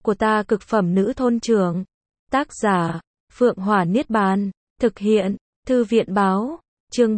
của ta cực phẩm nữ thôn trưởng. Tác giả, Phượng Hỏa Niết Bàn. Thực hiện, Thư viện báo. Chương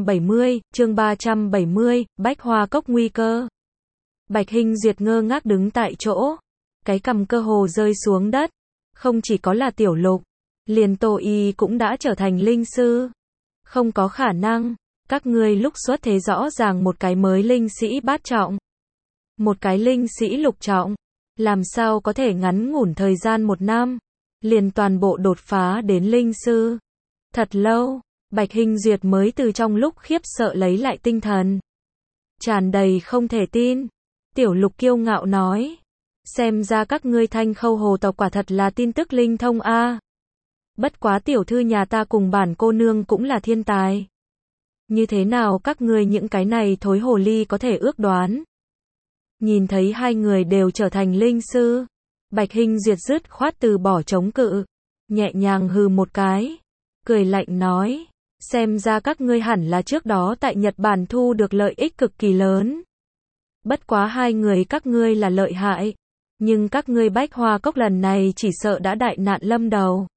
370, Bách Hoa Cốc nguy cơ. Bạch Hinh Duyệt ngơ ngác đứng tại chỗ. Cái cằm cơ hồ rơi xuống đất. Không chỉ có là Tiểu Lục, liền Tô Y cũng đã trở thành linh sư. Không có khả năng, các ngươi lúc xuất thế rõ ràng một cái mới linh sĩ bát trọng. Một cái linh sĩ lục trọng. Làm sao có thể ngắn ngủn thời gian 1 năm, liền toàn bộ đột phá đến linh sư. Thật lâu, Bạch Hinh Duyệt mới từ trong lúc khiếp sợ lấy lại tinh thần. Tràn đầy không thể tin. Tiểu Lục kiêu ngạo nói. Xem ra các ngươi Thanh Khâu hồ tộc quả thật là tin tức linh thông a. Bất quá tiểu thư nhà ta cùng bản cô nương cũng là thiên tài. Như thế nào các ngươi những cái này thối hồ ly có thể ước đoán? Nhìn thấy hai người đều trở thành linh sư, Bạch Hinh Duyệt dứt khoát từ bỏ chống cự, nhẹ nhàng hừ một cái, cười lạnh nói, xem ra các ngươi hẳn là trước đó tại Nhật Bản thu được lợi ích cực kỳ lớn. Bất quá hai người các ngươi là lợi hại, nhưng các ngươi Bách Hoa Cốc lần này chỉ sợ đã đại nạn lâm đầu.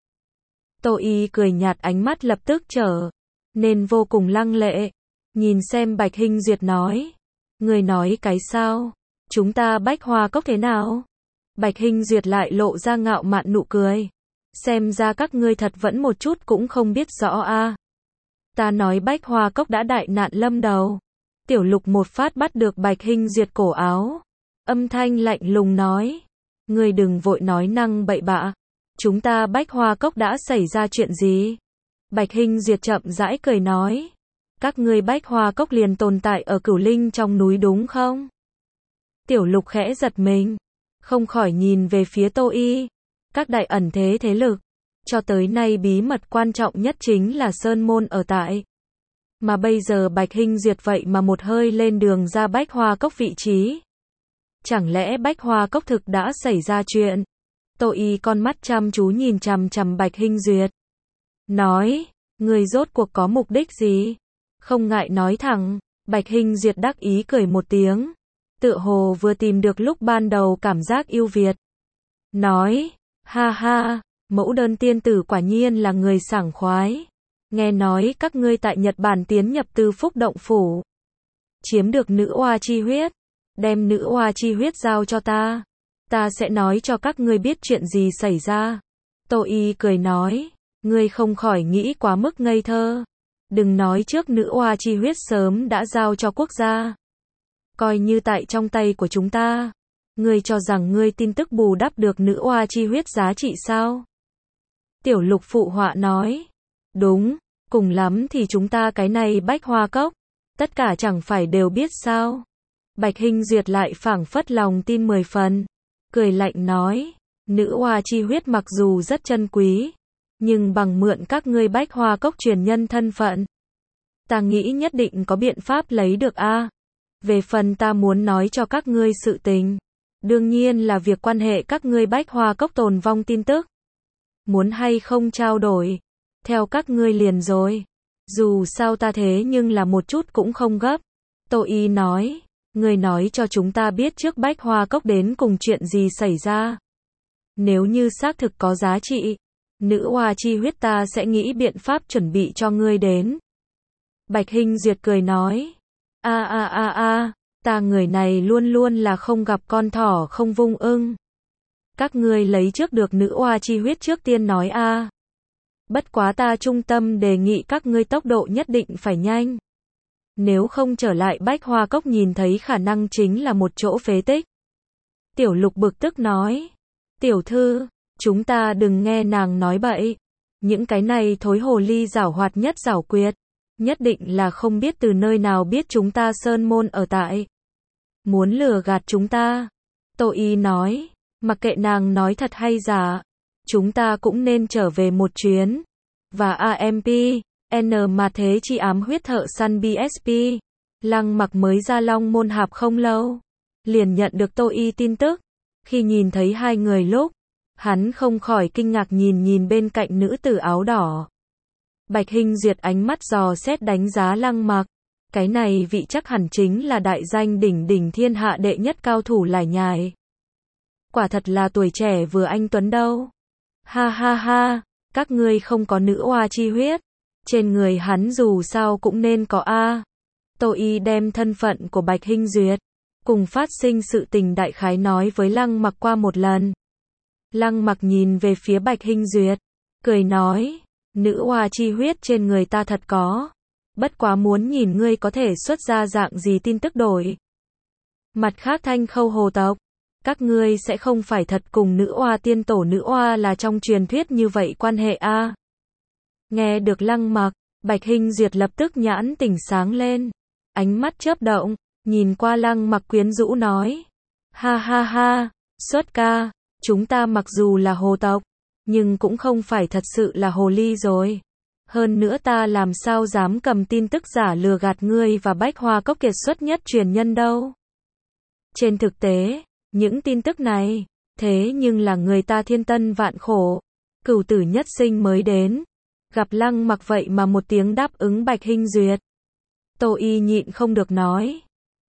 Tô Y cười nhạt, ánh mắt lập tức trở nên vô cùng lăng lệ, nhìn xem Bạch Hinh Duyệt nói, ngươi nói cái sao? Chúng ta Bách Hoa Cốc thế nào? Bạch Hinh Duyệt lại lộ ra ngạo mạn nụ cười. Xem ra các ngươi thật vẫn một chút cũng không biết rõ a. Ta nói Bách Hoa Cốc đã đại nạn lâm đầu. Tiểu Lục một phát bắt được Bạch Hinh Duyệt cổ áo. Âm thanh lạnh lùng nói. Ngươi đừng vội nói năng bậy bạ. Chúng ta Bách Hoa Cốc đã xảy ra chuyện gì? Bạch Hinh Duyệt chậm rãi cười nói. Các ngươi Bách Hoa Cốc liền tồn tại ở Cửu Linh trong núi đúng không? Tiểu Lục khẽ giật mình, không khỏi nhìn về phía Tô Y. Các đại ẩn thế thế lực, cho tới nay bí mật quan trọng nhất chính là Sơn Môn ở tại. Mà bây giờ Bạch Hinh Duyệt vậy mà một hơi lên đường ra Bách Hoa Cốc vị trí. Chẳng lẽ Bách Hoa Cốc thực đã xảy ra chuyện? Tô Y con mắt chăm chú nhìn chằm chằm Bạch Hinh Duyệt. Nói, người rốt cuộc có mục đích gì? Không ngại nói thẳng. Bạch Hinh Duyệt đắc ý cười một tiếng. Tựa hồ vừa tìm được lúc ban đầu cảm giác yêu Việt. Nói, ha ha, mẫu đơn tiên tử quả nhiên là người sảng khoái. Nghe nói các ngươi tại Nhật Bản tiến nhập Tư Phúc Động Phủ. Chiếm được nữ oa chi huyết. Đem nữ oa chi huyết giao cho ta. Ta sẽ nói cho các ngươi biết chuyện gì xảy ra. Tô Y cười nói, ngươi không khỏi nghĩ quá mức ngây thơ. Đừng nói trước nữ oa chi huyết sớm đã giao cho quốc gia. Coi như tại trong tay của chúng ta. Ngươi cho rằng ngươi tin tức bù đắp được nữ oa chi huyết giá trị sao? Tiểu Lục phụ họa nói. Đúng, cùng lắm thì chúng ta cái này Bách Hoa Cốc. Tất cả chẳng phải đều biết sao? Bạch Hinh Duyệt lại phảng phất lòng tin 10 phần. Cười lạnh nói. Nữ oa chi huyết mặc dù rất chân quý. Nhưng bằng mượn các ngươi Bách Hoa Cốc truyền nhân thân phận. Ta nghĩ nhất định có biện pháp lấy được a. Về phần ta muốn nói cho các ngươi sự tình. Đương nhiên là việc quan hệ các ngươi Bách Hoa Cốc tồn vong tin tức. Muốn hay không trao đổi. Theo các ngươi liền rồi. Dù sao ta thế nhưng là một chút cũng không gấp. Tô Y nói. Ngươi nói cho chúng ta biết trước Bách Hoa Cốc đến cùng chuyện gì xảy ra. Nếu như xác thực có giá trị. Nữ oa chi huyết ta sẽ nghĩ biện pháp chuẩn bị cho ngươi đến. Bạch Hinh Duyệt cười nói. Ta người này luôn luôn là không gặp con thỏ không vung ưng. Các ngươi lấy trước được nữ oa chi huyết trước tiên nói a. Bất quá ta trung tâm đề nghị các ngươi tốc độ nhất định phải nhanh. Nếu không trở lại Bách Hoa Cốc nhìn thấy khả năng chính là một chỗ phế tích. Tiểu Lục bực tức nói. Tiểu thư, chúng ta đừng nghe nàng nói bậy. Những cái này thối hồ ly giảo hoạt nhất giảo quyệt. Nhất định là không biết từ nơi nào biết chúng ta Sơn Môn ở tại. Muốn lừa gạt chúng ta. Tô Y nói, mặc kệ nàng nói thật hay giả, chúng ta cũng nên trở về một chuyến. Và AMP, N mà thế chi ám huyết thợ săn BSP, Lăng Mặc mới ra Long Môn Hạp không lâu. Liền nhận được Tô Y tin tức. Khi nhìn thấy hai người lúc, hắn không khỏi kinh ngạc nhìn bên cạnh nữ tử áo đỏ. Bạch Hinh Duyệt ánh mắt dò xét đánh giá Lăng Mặc. Cái này vị chắc hẳn chính là đại danh đỉnh đỉnh thiên hạ đệ nhất cao thủ lải nhải. Quả thật là tuổi trẻ vừa anh tuấn đâu. Ha ha ha, các ngươi không có nữ oa chi huyết. Trên người hắn dù sao cũng nên có a. Tô Y đem thân phận của Bạch Hinh Duyệt, cùng phát sinh sự tình đại khái nói với Lăng Mặc qua một lần. Lăng Mặc nhìn về phía Bạch Hinh Duyệt, cười nói, nữ oa chi huyết trên người ta thật có. Bất quá muốn nhìn ngươi có thể xuất ra dạng gì tin tức đổi. Mặt khác Thanh Khâu hồ tộc, các ngươi sẽ không phải thật cùng nữ oa tiên tổ nữ oa là trong truyền thuyết như vậy quan hệ a. Nghe được Lăng Mặc, Bạch Hinh Duyệt lập tức nhãn tỉnh sáng lên, ánh mắt chớp động, nhìn qua Lăng Mặc quyến rũ nói, ha ha ha, xuất ca, chúng ta mặc dù là hồ tộc, nhưng cũng không phải thật sự là hồ ly rồi. Hơn nữa ta làm sao dám cầm tin tức giả lừa gạt ngươi và Bách Hoa Cốc kiệt xuất nhất truyền nhân đâu. Trên thực tế, những tin tức này, thế nhưng là người ta thiên tân vạn khổ, cửu tử nhất sinh mới đến. Gặp Lăng Mặc vậy mà một tiếng đáp ứng Bạch Hinh Duyệt. Tô Y nhịn không được nói.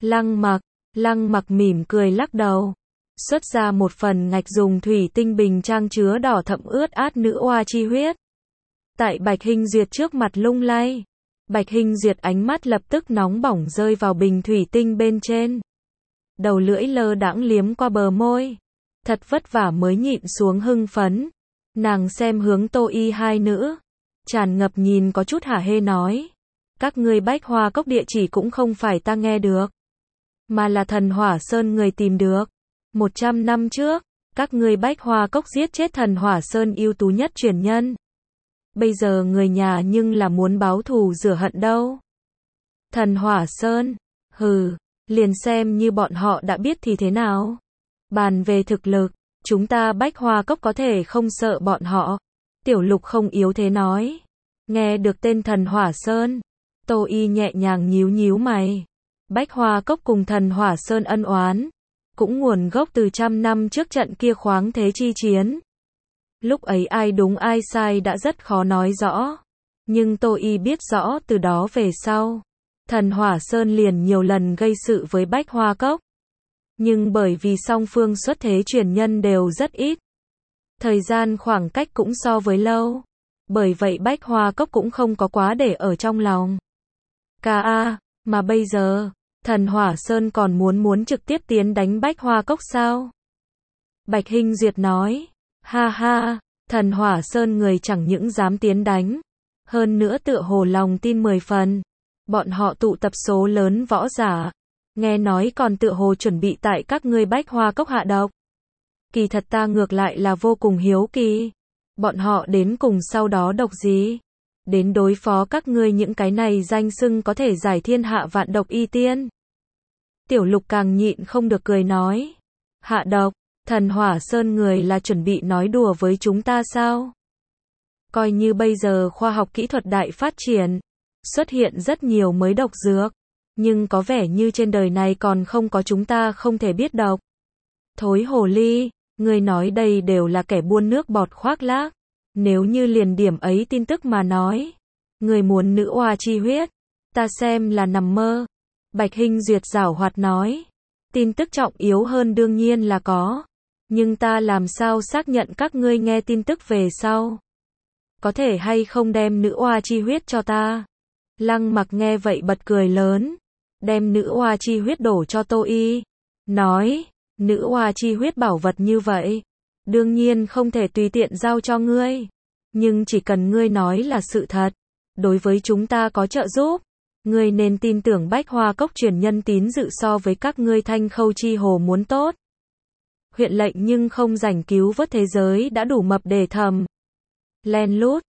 Lăng Mặc mỉm cười lắc đầu. Xuất ra một phần ngạch dùng thủy tinh bình trang chứa đỏ thẫm ướt át nữ oa chi huyết. Tại Bạch Hinh Duyệt trước mặt lung lay. Bạch Hinh Duyệt ánh mắt lập tức nóng bỏng rơi vào bình thủy tinh bên trên. Đầu lưỡi lơ đãng liếm qua bờ môi. Thật vất vả mới nhịn xuống hưng phấn. Nàng xem hướng Tô Y hai nữ. Tràn ngập nhìn có chút hả hê nói. Các ngươi Bách Hoa Cốc địa chỉ cũng không phải ta nghe được. Mà là Thần Hỏa Sơn người tìm được. 100 năm trước, các ngươi Bách Hoa Cốc giết chết Thần Hỏa Sơn ưu tú nhất truyền nhân. Bây giờ người nhà nhưng là muốn báo thù rửa hận đâu. Thần Hỏa Sơn, hừ, liền xem như bọn họ đã biết thì thế nào. Bàn về thực lực, chúng ta Bách Hoa Cốc có thể không sợ bọn họ. Tiểu Lục không yếu thế nói. Nghe được tên Thần Hỏa Sơn, Tô Y nhẹ nhàng nhíu nhíu mày. Bách Hoa Cốc cùng Thần Hỏa Sơn ân oán, cũng nguồn gốc từ 100 năm trước trận kia khoáng thế chi chiến. Lúc ấy ai đúng ai sai đã rất khó nói rõ. Nhưng Tô Y biết rõ từ đó về sau, Thần Hỏa Sơn liền nhiều lần gây sự với Bách Hoa Cốc. Nhưng bởi vì song phương xuất thế truyền nhân đều rất ít, thời gian khoảng cách cũng so với lâu. Bởi vậy Bách Hoa Cốc cũng không có quá để ở trong lòng. Mà bây giờ, Thần Hỏa Sơn còn muốn trực tiếp tiến đánh Bách Hoa Cốc sao? Bạch Hinh Duyệt nói, ha ha, Thần Hỏa Sơn người chẳng những dám tiến đánh, hơn nữa tựa hồ lòng tin 10 phần. Bọn họ tụ tập số lớn võ giả, nghe nói còn tựa hồ chuẩn bị tại các ngươi Bách Hoa Cốc hạ độc. Kỳ thật ta ngược lại là vô cùng hiếu kỳ. Bọn họ đến cùng sau đó độc gì? Đến đối phó các ngươi những cái này danh xưng có thể giải thiên hạ vạn độc y tiên. Tiểu Lục càng nhịn không được cười nói. Hạ độc, Thần Hỏa Sơn người là chuẩn bị nói đùa với chúng ta sao? Coi như bây giờ khoa học kỹ thuật đại phát triển, xuất hiện rất nhiều mới độc dược, nhưng có vẻ như trên đời này còn không có chúng ta không thể biết độc. Thối hồ ly, người nói đây đều là kẻ buôn nước bọt khoác lác. Nếu như liền điểm ấy tin tức mà nói, người muốn nữ oa chi huyết, ta xem là nằm mơ. Bạch Hinh Duyệt giảo hoạt nói, tin tức trọng yếu hơn đương nhiên là có, nhưng ta làm sao xác nhận các ngươi nghe tin tức về sau, có thể hay không đem nữ oa chi huyết cho ta. Lăng Mặc nghe vậy bật cười lớn, đem nữ oa chi huyết đổ cho Tô Y, nói, nữ oa chi huyết bảo vật như vậy, đương nhiên không thể tùy tiện giao cho ngươi, nhưng chỉ cần ngươi nói là sự thật, đối với chúng ta có trợ giúp, ngươi nên tin tưởng Bách Hoa Cốc truyền nhân tín dự so với các ngươi Thanh Khâu chi hồ muốn tốt. Huyện lệnh nhưng không rảnh cứu vớt thế giới đã đủ mập để thầm. Len lút